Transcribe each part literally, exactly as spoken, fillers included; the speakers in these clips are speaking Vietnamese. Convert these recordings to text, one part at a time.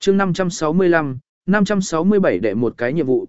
chương năm trăm sáu mươi lăm, năm trăm sáu mươi bảy đệ một cái nhiệm vụ.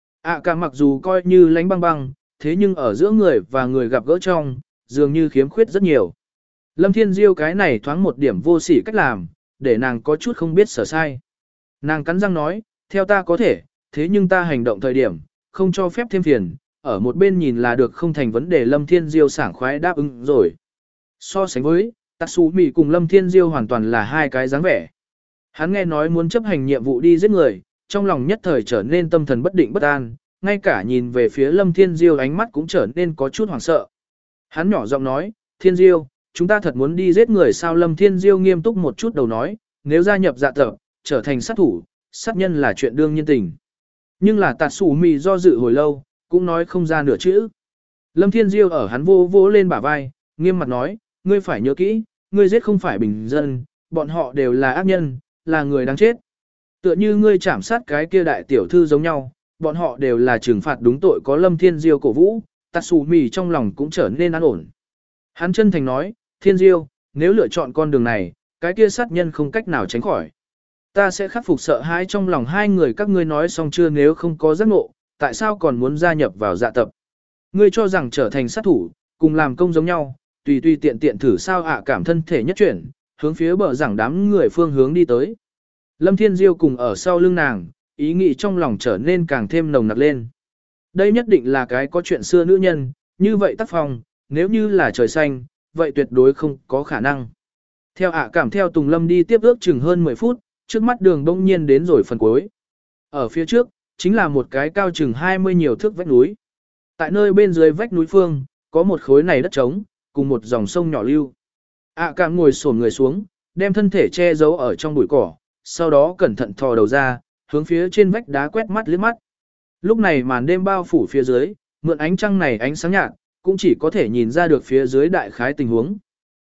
ạ cảm mặc dù coi như lánh băng băng, thế nhưng ở giữa người và người gặp gỡ trong, dường như khiếm khuyết rất nhiều. Lâm Thiên Diêu cái này thoáng một điểm vô sỉ cách làm, để nàng có chút không biết sở sai. Nàng cắn răng nói, theo ta có thể, thế nhưng ta hành động thời điểm, không cho phép thêm phiền, ở một bên nhìn là được không thành vấn đề. Lâm Thiên Diêu sảng khoái đáp ứng rồi. So sánh với, Tatsumi cùng Lâm Thiên Diêu hoàn toàn là hai cái dáng vẻ. Hắn nghe nói muốn chấp hành nhiệm vụ đi giết người, trong lòng nhất thời trở nên tâm thần bất định bất an, ngay cả nhìn về phía Lâm Thiên Diêu ánh mắt cũng trở nên có chút hoảng sợ. Hắn nhỏ giọng nói, Thiên Diêu, chúng ta thật muốn đi giết người sao? Lâm Thiên Diêu nghiêm túc một chút đầu nói, nếu gia nhập dạ tập, trở thành sát thủ, sát nhân là chuyện đương nhiên tình. Nhưng là Tatsumi do dự hồi lâu, cũng nói không ra nửa chữ. Lâm Thiên Diêu ở hắn vô vỗ lên bả vai, nghiêm mặt nói, ngươi phải nhớ kỹ, ngươi giết không phải bình dân, bọn họ đều là ác nhân, là người đáng chết. Tựa như ngươi chảm sát cái kia đại tiểu thư giống nhau, bọn họ đều là trừng phạt đúng tội. Có Lâm Thiên Diêu cổ vũ, Tatsumi trong lòng cũng trở nên an ổn. Hắn chân thành nói, Thiên Diêu, nếu lựa chọn con đường này, cái kia sát nhân không cách nào tránh khỏi. Ta sẽ khắc phục sợ hãi trong lòng hai người các ngươi. Nói xong chưa? Nếu không có giác ngộ, tại sao còn muốn gia nhập vào dạ tập? Ngươi cho rằng trở thành sát thủ, cùng làm công giống nhau, tùy tùy tiện tiện thử sao? ạ cảm thân thể nhất chuyển, hướng phía bờ giảng đám người phương hướng đi tới. Lâm Thiên Diêu cùng ở sau lưng nàng, ý nghĩ trong lòng trở nên càng thêm nồng nặc lên. Đây nhất định là cái có chuyện xưa nữ nhân, như vậy tác phong, nếu như là trời xanh, vậy tuyệt đối không có khả năng. Theo ạ cảm theo Tùng Lâm đi tiếp ước chừng hơn mười phút, trước mắt đường bỗng nhiên đến rồi phần cuối. Ở phía trước, chính là một cái cao chừng hai mươi nhiều thước vách núi. Tại nơi bên dưới vách núi phương, có một khối này đất trống, cùng một dòng sông nhỏ lưu. ạ cảm ngồi xổm người xuống, đem thân thể che giấu ở trong bụi cỏ, sau đó cẩn thận thò đầu ra, hướng phía trên vách đá quét mắt liếc mắt. Lúc này màn đêm bao phủ phía dưới, mượn ánh trăng này ánh sáng nhạt, cũng chỉ có thể nhìn ra được phía dưới đại khái tình huống.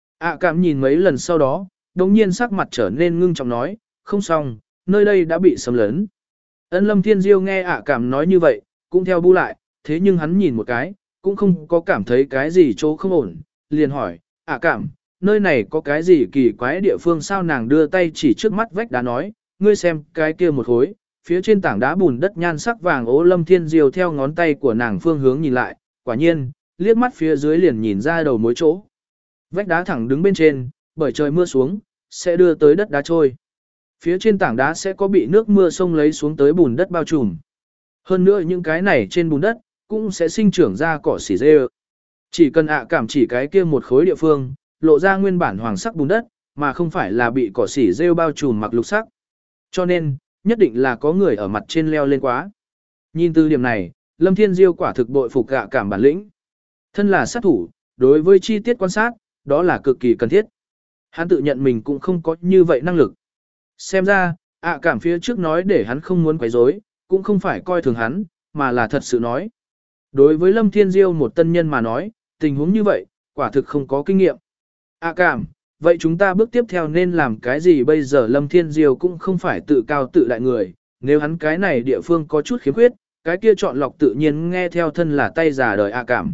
ạ cảm nhìn mấy lần sau đó, đồng nhiên sắc mặt trở nên ngưng trọng nói, không xong, nơi đây đã bị xâm lấn. Ân Lâm Thiên Diêu nghe ạ cảm nói như vậy, cũng theo bu lại, thế nhưng hắn nhìn một cái, cũng không có cảm thấy cái gì chỗ không ổn, liền hỏi, ạ cảm, nơi này có cái gì kỳ quái địa phương sao? Nàng đưa tay chỉ trước mắt vách đá nói, ngươi xem cái kia một khối, phía trên tảng đá bùn đất nhan sắc vàng ố. Lâm Thiên Diêu theo ngón tay của nàng phương hướng nhìn lại, quả nhiên, liếc mắt phía dưới liền nhìn ra đầu mối chỗ. Vách đá thẳng đứng bên trên, bởi trời mưa xuống, sẽ đưa tới đất đá trôi. Phía trên tảng đá sẽ có bị nước mưa sông lấy xuống tới bùn đất bao trùm. Hơn nữa những cái này trên bùn đất, cũng sẽ sinh trưởng ra cỏ xỉ dê. Chỉ cần ạ cảm chỉ cái kia một khối địa phương, lộ ra nguyên bản hoàng sắc bùn đất, mà không phải là bị cỏ xỉ rêu bao trùm mặc lục sắc. Cho nên, nhất định là có người ở mặt trên leo lên quá. Nhìn từ điểm này, Lâm Thiên Diêu quả thực bội phục ạ cảm bản lĩnh. Thân là sát thủ, đối với chi tiết quan sát, đó là cực kỳ cần thiết. Hắn tự nhận mình cũng không có như vậy năng lực. Xem ra, ạ cảm phía trước nói để hắn không muốn quấy rối, cũng không phải coi thường hắn, mà là thật sự nói. Đối với Lâm Thiên Diêu một tân nhân mà nói, tình huống như vậy, quả thực không có kinh nghiệm. ạ cảm, vậy chúng ta bước tiếp theo nên làm cái gì bây giờ? Lâm Thiên Diêu cũng không phải tự cao tự đại người, nếu hắn cái này địa phương có chút khiếm khuyết, cái kia chọn lọc tự nhiên nghe theo thân là tay già đời ạ cảm.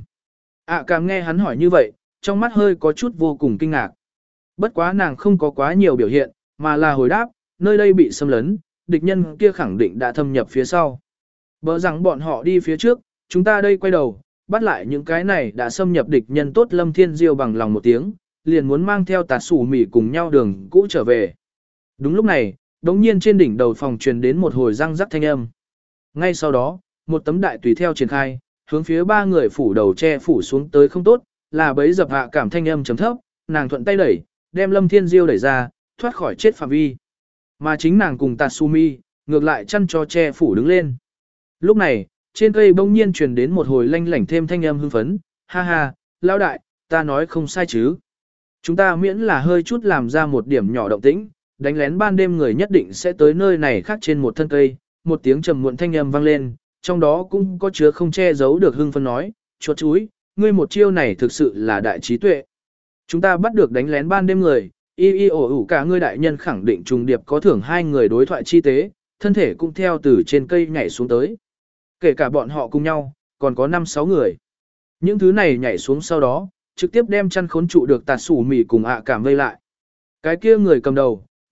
ạ cảm nghe hắn hỏi như vậy, trong mắt hơi có chút vô cùng kinh ngạc. Bất quá nàng không có quá nhiều biểu hiện, mà là hồi đáp, nơi đây bị xâm lấn, địch nhân kia khẳng định đã thâm nhập phía sau. Bỡ rằng bọn họ đi phía trước, chúng ta đây quay đầu, bắt lại những cái này đã xâm nhập địch nhân. Tốt. Lâm Thiên Diêu bằng lòng một tiếng, liền muốn mang theo Tatsumi cùng nhau đường cũ trở về. Đúng lúc này, đống nhiên trên đỉnh đầu phòng truyền đến một hồi răng rắc thanh âm. Ngay sau đó, một tấm đại tùy theo triển khai, hướng phía ba người phủ đầu che phủ xuống tới. Không tốt, là bấy dập hạ cảm thanh âm chấm thấp, nàng thuận tay đẩy, đem Lâm Thiên Diêu đẩy ra, thoát khỏi chết phạm vi. Mà chính nàng cùng Tatsumi, ngược lại chăn cho che phủ đứng lên. Lúc này, trên cây bỗng nhiên truyền đến một hồi lanh lảnh thêm thanh âm hưng phấn, ha ha, lão đại, ta nói không sai chứ. Chúng ta miễn là hơi chút làm ra một điểm nhỏ động tĩnh, đánh lén ban đêm người nhất định sẽ tới nơi này khác. Trên một thân cây, một tiếng trầm muộn thanh âm vang lên, trong đó cũng có chứa không che giấu được hưng phấn nói, chuột chúi, ngươi một chiêu này thực sự là đại trí tuệ. Chúng ta bắt được đánh lén ban đêm người, y y ổ ủ cả ngươi đại nhân khẳng định trùng điệp có thưởng hai người đối thoại chi tế, thân thể cũng theo từ trên cây nhảy xuống tới. Kể cả bọn họ cùng nhau, còn có năm sáu người. Những thứ này nhảy xuống sau đó, trực tiếp đem chăn khốn trụ được Tatsumi cùng ạ cảm vây lại. Cái kia người cầm đầu,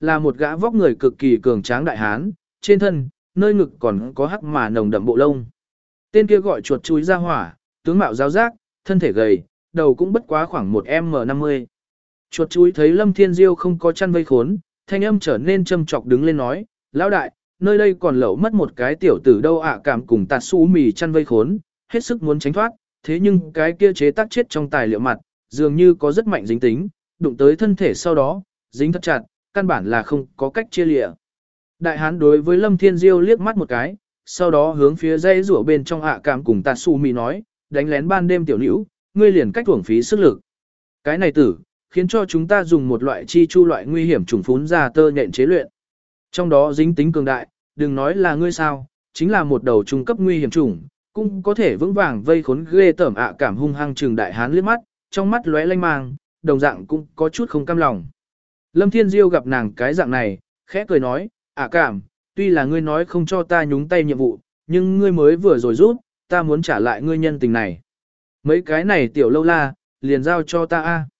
là một gã vóc người cực kỳ cường tráng đại hán, trên thân, nơi ngực còn có hắc mà nồng đậm bộ lông. Tên kia gọi chuột chuối ra hỏa, tướng mạo giáo giác, thân thể gầy, đầu cũng bất quá khoảng một em năm mươi. Chuột chuối thấy Lâm Thiên Diêu không có chăn vây khốn, thanh âm trở nên châm chọc đứng lên nói, lão đại, nơi đây còn lẩu mất một cái tiểu tử đâu ạ cảm cùng tạt su mì chăn vây khốn, hết sức muốn tránh thoát, thế nhưng cái kia chế tác chết trong tài liệu mặt, dường như có rất mạnh dính tính, đụng tới thân thể sau đó, dính thật chặt, căn bản là không có cách chia lịa. Đại hán đối với Lâm Thiên Diêu liếc mắt một cái, sau đó hướng phía dây rủa bên trong ạ cảm cùng tạt su mì nói, đánh lén ban đêm tiểu nữ, ngươi liền cách uổng phí sức lực. Cái này tử, khiến cho chúng ta dùng một loại chi chu loại nguy hiểm trùng phún ra tơ nhện chế luyện. Trong đó dính tính cường đại, đừng nói là ngươi sao, chính là một đầu trung cấp nguy hiểm trùng, cũng có thể vững vàng vây khốn ghê tởm ạ cảm hung hăng trừng đại hán liếc mắt, trong mắt lóe lanh mang, đồng dạng cũng có chút không cam lòng. Lâm Thiên Diêu gặp nàng cái dạng này, khẽ cười nói, ạ cảm, tuy là ngươi nói không cho ta nhúng tay nhiệm vụ, nhưng ngươi mới vừa rồi rút, ta muốn trả lại ngươi nhân tình này. Mấy cái này tiểu lâu la, liền giao cho ta a.